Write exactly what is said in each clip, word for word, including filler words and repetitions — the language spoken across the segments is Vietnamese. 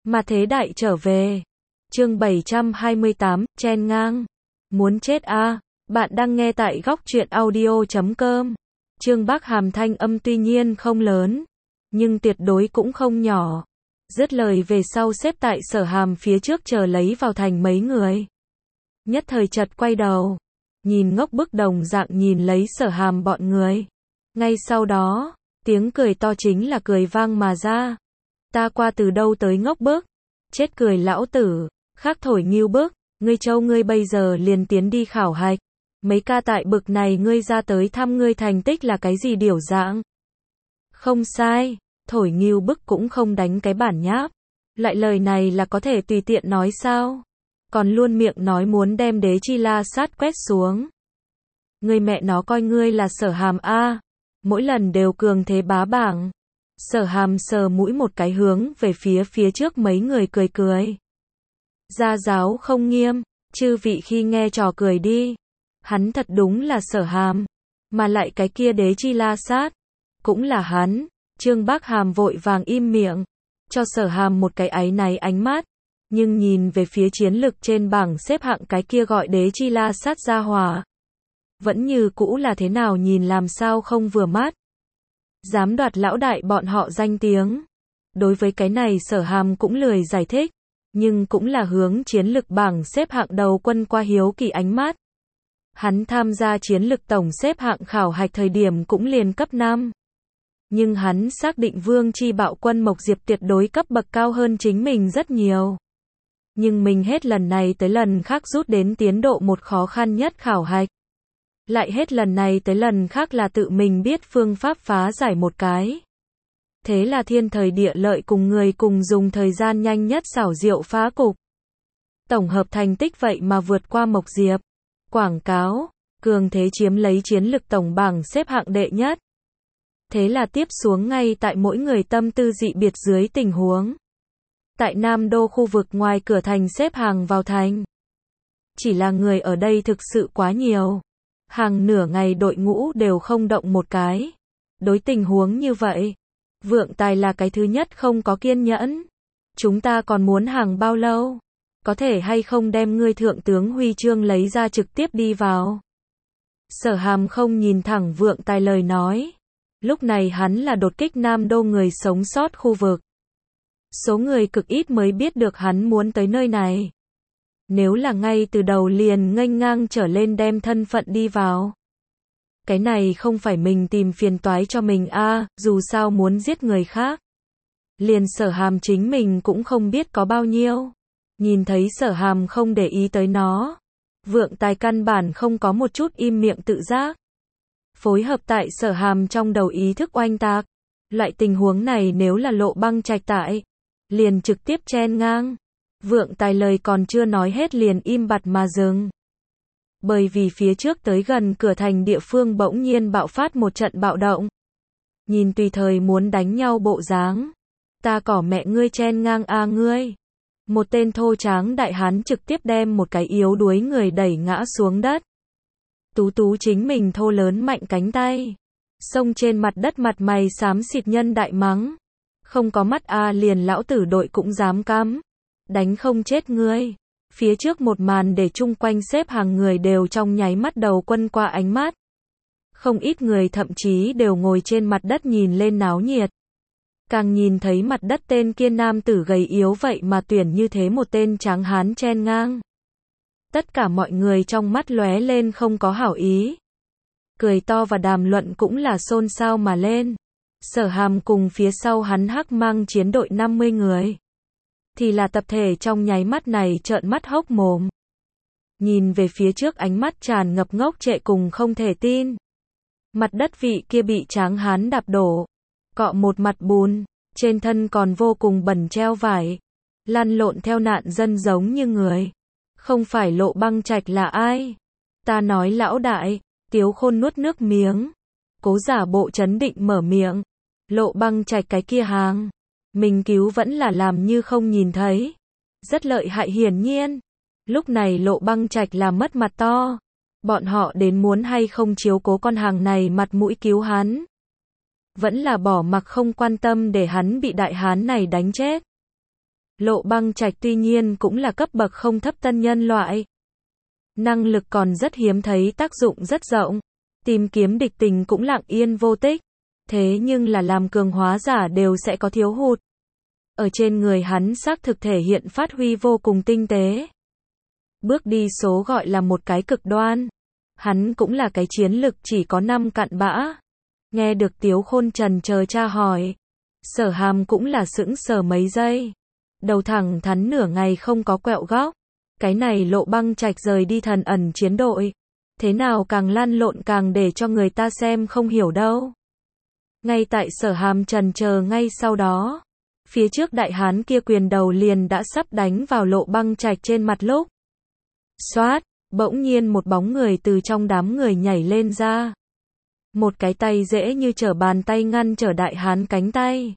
Mà thế đại trở về. Chương bảy trăm hai mươi tám, chen ngang. Muốn chết a. À? Bạn đang nghe tại góc truyện audio chấm com. Trương Bác Hàm thanh âm tuy nhiên không lớn, nhưng tuyệt đối cũng không nhỏ. Dứt lời về sau xếp tại Sở Hàm phía trước chờ lấy vào thành mấy người. Nhất thời chợt quay đầu, nhìn ngốc bức đồng dạng nhìn lấy Sở Hàm bọn người. Ngay sau đó, tiếng cười to chính là cười vang mà ra. Ta qua từ đâu tới ngốc bức? Chết cười lão tử, khác thổi nghiêu bức, ngươi châu ngươi bây giờ liền tiến đi khảo hạch. Mấy ca tại bực này ngươi ra tới thăm ngươi thành tích là cái gì điểu dạng? Không sai, thổi nghiêu bức cũng không đánh cái bản nháp. Lại lời này là có thể tùy tiện nói sao? Còn luôn miệng nói muốn đem Đế Chi La Sát quét xuống. Ngươi mẹ nó coi ngươi là Sở Hàm a, mỗi lần đều cường thế bá bảng. Sở Hàm sờ mũi một cái hướng về phía phía trước mấy người cười cười. Gia giáo không nghiêm, chư vị khi nghe trò cười đi. Hắn thật đúng là Sở Hàm, mà lại cái kia Đế Chi La Sát cũng là hắn. Trương Bác Hàm vội vàng im miệng, cho Sở Hàm một cái áy náy ánh mắt, nhưng nhìn về phía chiến lực trên bảng xếp hạng cái kia gọi Đế Chi La Sát gia hỏa, vẫn như cũ là thế nào nhìn làm sao không vừa mắt. Dám đoạt lão đại bọn họ danh tiếng. Đối với cái này Sở Hàm cũng lười giải thích, nhưng cũng là hướng chiến lực bảng xếp hạng đầu quân qua hiếu kỳ ánh mắt. Hắn tham gia chiến lực tổng xếp hạng khảo hạch thời điểm cũng liền cấp năm. Nhưng hắn xác định Vương Chi Bạo Quân Mộc Diệp tuyệt đối cấp bậc cao hơn chính mình rất nhiều. Nhưng mình hết lần này tới lần khác rút đến tiến độ một khó khăn nhất khảo hạch. Lại hết lần này tới lần khác là tự mình biết phương pháp phá giải một cái. Thế là thiên thời địa lợi cùng người cùng dùng thời gian nhanh nhất xảo diệu phá cục. Tổng hợp thành tích vậy mà vượt qua Mộc Diệp. Quảng cáo, cường thế chiếm lấy chiến lực tổng bảng xếp hạng đệ nhất. Thế là tiếp xuống ngay tại mỗi người tâm tư dị biệt dưới tình huống. Tại Nam Đô khu vực ngoài cửa thành xếp hàng vào thành. Chỉ là người ở đây thực sự quá nhiều. Hàng nửa ngày đội ngũ đều không động một cái. Đối tình huống như vậy, Vượng Tài là cái thứ nhất không có kiên nhẫn. Chúng ta còn muốn hàng bao lâu? Có thể hay không đem ngươi thượng tướng huy chương lấy ra trực tiếp đi vào? Sở Hàm không nhìn thẳng Vượng Tài lời nói. Lúc này hắn là đột kích Nam Đô người sống sót khu vực. Số người cực ít mới biết được hắn muốn tới nơi này. Nếu là ngay từ đầu liền nghênh ngang trở lên đem thân phận đi vào. Cái này không phải mình tìm phiền toái cho mình a, à, dù sao muốn giết người khác. Liền Sở Hàm chính mình cũng không biết có bao nhiêu. Nhìn thấy Sở Hàm không để ý tới nó. Vượng Tài căn bản không có một chút im miệng tự giác. Phối hợp tại Sở Hàm trong đầu ý thức oanh tạc. Loại tình huống này nếu là Lộ Băng Trạch tại, liền trực tiếp chen ngang. Vượng Tài lời còn chưa nói hết liền im bặt mà dừng. Bởi vì phía trước tới gần cửa thành địa phương bỗng nhiên bạo phát một trận bạo động. Nhìn tùy thời muốn đánh nhau bộ dáng. Ta cỏ mẹ ngươi chen ngang a à ngươi. Một tên thô tráng đại hán trực tiếp đem một cái yếu đuối người đẩy ngã xuống đất. Tú tú chính mình thô lớn mạnh cánh tay. Xông trên mặt đất mặt mày xám xịt nhân đại mắng. Không có mắt a à liền lão tử đội cũng dám cắm. Đánh không chết ngươi. Phía trước một màn để chung quanh xếp hàng người đều trong nháy mắt đầu quân qua ánh mắt. Không ít người thậm chí đều ngồi trên mặt đất nhìn lên náo nhiệt. Càng nhìn thấy mặt đất tên kia nam tử gầy yếu vậy mà tuyển như thế một tên tráng hán chen ngang. Tất cả mọi người trong mắt lóe lên không có hảo ý. Cười to và đàm luận cũng là xôn xao mà lên. Sở Hàm cùng phía sau hắn hắc mang chiến đội năm mươi người. Thì là tập thể trong nháy mắt này trợn mắt hốc mồm. Nhìn về phía trước ánh mắt tràn ngập ngốc trệ cùng không thể tin. Mặt đất vị kia bị tráng hán đạp đổ. Cọ một mặt bùn, trên thân còn vô cùng bẩn treo vải. Lăn lộn theo nạn dân giống như người. Không phải Lộ Băng Trạch là ai? Ta nói lão đại, Tiếu Khôn nuốt nước miếng. Cố giả bộ trấn định mở miệng. Lộ Băng Trạch cái kia hàng. Mình cứu vẫn là làm như không nhìn thấy. Rất lợi hại hiển nhiên. Lúc này Lộ Băng Trạch là mất mặt to. Bọn họ đến muốn hay không chiếu cố con hàng này mặt mũi cứu hắn. Vẫn là bỏ mặc không quan tâm để hắn bị đại hán này đánh chết. Lộ Băng Trạch tuy nhiên cũng là cấp bậc không thấp tân nhân loại. Năng lực còn rất hiếm thấy, tác dụng rất rộng. Tìm kiếm địch tình cũng lặng yên vô tích. Thế nhưng là làm cường hóa giả đều sẽ có thiếu hụt. Ở trên người hắn xác thực thể hiện phát huy vô cùng tinh tế. Bước đi số gọi là một cái cực đoan. Hắn cũng là cái chiến lực chỉ có năm cặn bã. Nghe được Tiếu Khôn trần chờ tra hỏi. Sở Hàm cũng là sững sờ mấy giây. Đầu thẳng thắn nửa ngày không có quẹo góc. Cái này Lộ Băng Trạch rời đi thần ẩn chiến đội. Thế nào càng lăn lộn càng để cho người ta xem không hiểu đâu. Ngay tại Sở Hàm trần chờ ngay sau đó. Phía trước đại hán kia quyền đầu liền đã sắp đánh vào Lộ Băng Trạch trên mặt lúc. Xoát, bỗng nhiên một bóng người từ trong đám người nhảy lên ra. Một cái tay dễ như trở bàn tay ngăn trở đại hán cánh tay.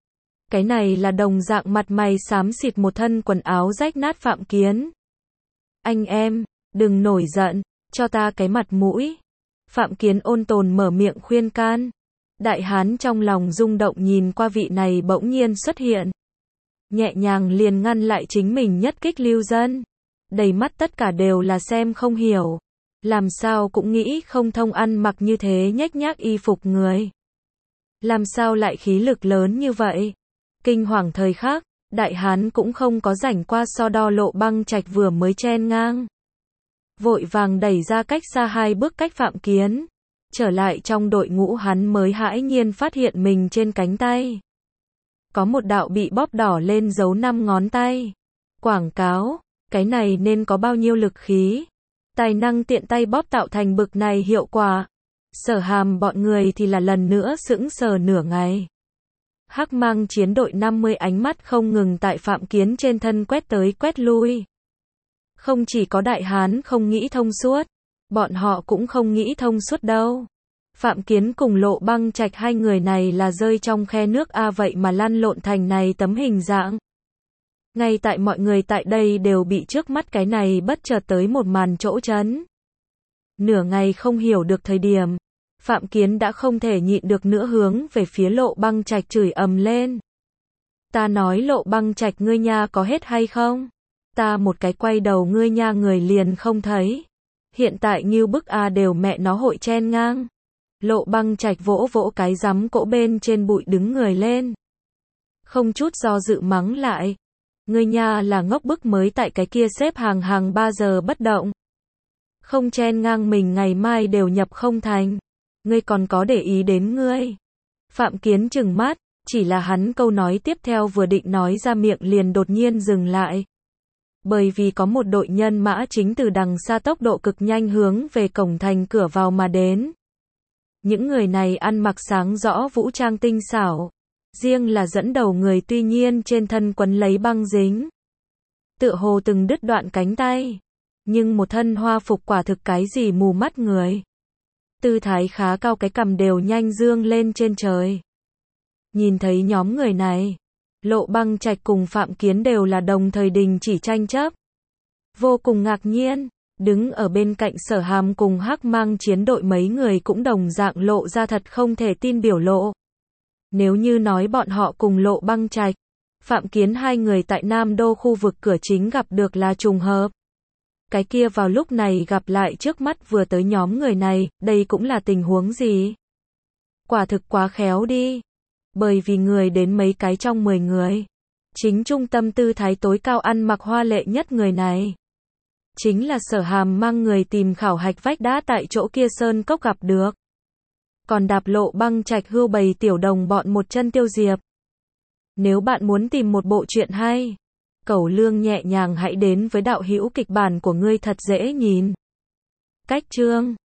Cái này là đồng dạng mặt mày xám xịt một thân quần áo rách nát Phạm Kiến. Anh em, đừng nổi giận, cho ta cái mặt mũi. Phạm Kiến ôn tồn mở miệng khuyên can. Đại hán trong lòng rung động nhìn qua vị này bỗng nhiên xuất hiện. Nhẹ nhàng liền ngăn lại chính mình nhất kích lưu dân. Đầy mắt tất cả đều là xem không hiểu. Làm sao cũng nghĩ không thông ăn mặc như thế nhếch nhác y phục người. Làm sao lại khí lực lớn như vậy? Kinh hoàng thời khắc, đại hán cũng không có rảnh qua so đo Lộ Băng Trạch vừa mới chen ngang. Vội vàng đẩy ra cách xa hai bước cách Phạm Kiến. Trở lại trong đội ngũ hắn mới hãi nhiên phát hiện mình trên cánh tay. Có một đạo bị bóp đỏ lên dấu năm ngón tay. Quảng cáo, cái này nên có bao nhiêu lực khí. Tài năng tiện tay bóp tạo thành bực này hiệu quả. Sở Hàm bọn người thì là lần nữa sững sờ nửa ngày. Hắc Mang chiến đội năm mươi ánh mắt không ngừng tại Phạm Kiến trên thân quét tới quét lui. Không chỉ có đại hán không nghĩ thông suốt, bọn họ cũng không nghĩ thông suốt đâu. Phạm Kiến cùng Lộ Băng Trạch hai người này là rơi trong khe nước a vậy mà lăn lộn thành này tấm hình dạng. Ngay tại mọi người tại đây đều bị trước mắt cái này bất chợt tới một màn chỗ chấn. Nửa ngày không hiểu được thời điểm, Phạm Kiến đã không thể nhịn được nữa hướng về phía Lộ Băng Trạch chửi ầm lên. Ta nói Lộ Băng Trạch ngươi nha có hết hay không? Ta một cái quay đầu ngươi nha người liền không thấy. Hiện tại như bức a đều mẹ nó hội chen ngang. Lộ Băng Trạch vỗ vỗ cái rắm cỗ bên trên bụi đứng người lên. Không chút do dự mắng lại. Ngươi nha là ngốc bức mới tại cái kia xếp hàng hàng ba giờ bất động. Không chen ngang mình ngày mai đều nhập không thành. Ngươi còn có để ý đến ngươi. Phạm Kiến trừng mắt, chỉ là hắn câu nói tiếp theo vừa định nói ra miệng liền đột nhiên dừng lại. Bởi vì có một đội nhân mã chính từ đằng xa tốc độ cực nhanh hướng về cổng thành cửa vào mà đến. Những người này ăn mặc sáng rõ vũ trang tinh xảo. Riêng là dẫn đầu người tuy nhiên trên thân quấn lấy băng dính. Tựa hồ từng đứt đoạn cánh tay. Nhưng một thân hoa phục quả thực cái gì mù mắt người. Tư thái khá cao cái cằm đều nhanh dương lên trên trời. Nhìn thấy nhóm người này, Lộ Băng Trạch cùng Phạm Kiến đều là đồng thời đình chỉ tranh chấp. Vô cùng ngạc nhiên, đứng ở bên cạnh Sở Hàm cùng Hắc Mang chiến đội mấy người cũng đồng dạng lộ ra thật không thể tin biểu lộ. Nếu như nói bọn họ cùng Lộ Băng Trạch, Phạm Kiến hai người tại Nam Đô khu vực cửa chính gặp được là trùng hợp. Cái kia vào lúc này gặp lại trước mắt vừa tới nhóm người này, đây cũng là tình huống gì? Quả thực quá khéo đi. Bởi vì người đến mấy cái trong mười người. Chính trung tâm tư thái tối cao ăn mặc hoa lệ nhất người này. Chính là Sở Hàm mang người tìm khảo hạch vách đá tại chỗ kia sơn cốc gặp được. Còn đạp Lộ Băng Trạch hưu bầy tiểu đồng bọn một chân tiêu diệp. Nếu bạn muốn tìm một bộ truyện hay, Cẩu Lương nhẹ nhàng hãy đến với đạo hữu kịch bản của ngươi thật dễ nhìn. Cách chương